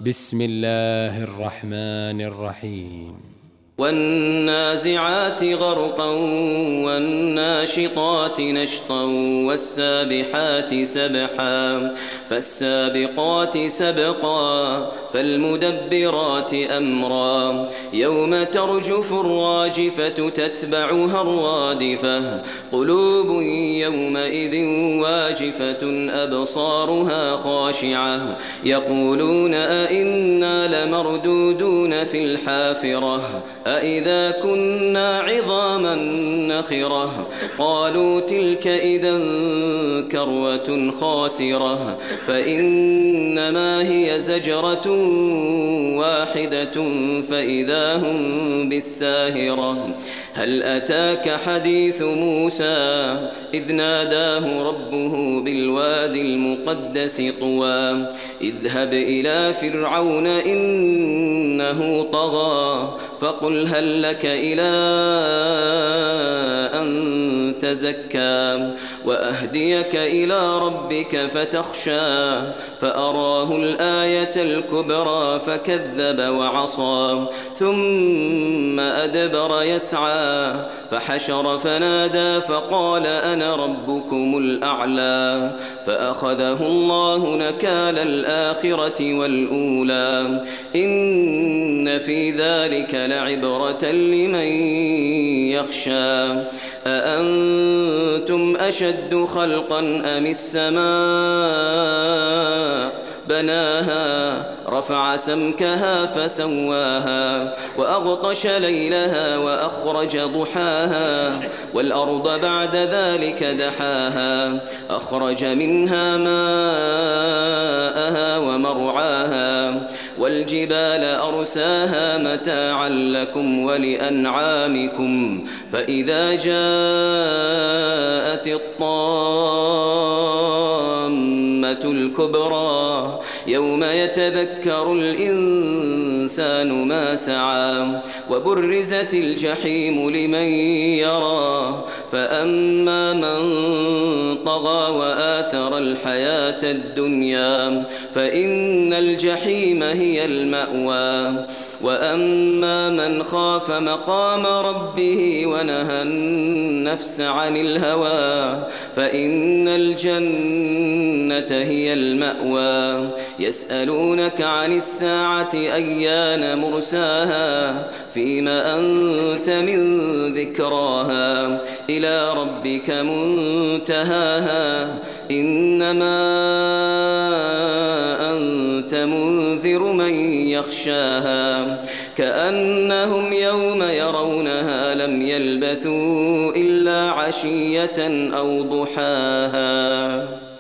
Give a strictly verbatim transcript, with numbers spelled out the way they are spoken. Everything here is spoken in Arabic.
بسم الله الرحمن الرحيم والنازعات غرقا والناشطات نشطا والسابحات سبحا فالسابقات سبقا فالمدبرات أمرا يوم ترجف الراجفة تتبعها الرادفة قلوب يومئذ واجفة أبصارها خاشعة يقولون أئنا لمردودون في الحافرة أإذا كنا عظاما نخرة قالوا تلك إذا كروة خاسرة فإنما هي زجرة واحدة فإذا هم بالساهرة هل أتاك حديث موسى إذ ناداه ربه بالوادي المقدس طوى اذهب إلى فرعون إنه طغى فقل هل لك إلى أن تزكى وأهديك إلى ربك فتخشى فأراه الآية الكبرى فكذب وعصى ثم أدبر يسعى فحشر فنادى فقال أنا ربكم الأعلى فأخذه الله نكال الآخرة والأولى إن في ذلك لعبرة لمن يخشى أأنتم أشد خلقا أم السماء بناها رفع سمكها فسواها وأغطش ليلها وأخرج ضحاها والأرض بعد ذلك دحاها أخرج منها ماءها ومرعاها والجبال أرساها متاعا لكم ولأنعامكم فإذا جاءت الطامة الكبرى يوم يتذكر الإنسان ما سعى وبرزت الجحيم لمن يرى فأما من طغى وآثر الحياة الدنيا فإن الجحيم هي المأوى وأما من خاف مقام ربه ونهى النفس عن الهوى فإن الجنة هي المأوى يسألونك عن الساعة أيان مرساها فيما أنت من ذكراها إلى ربك منتهاها إنما أنت منذر من يخشاها كأنهم يوم يرونها لم يلبثوا إلا عشية أو ضحاها.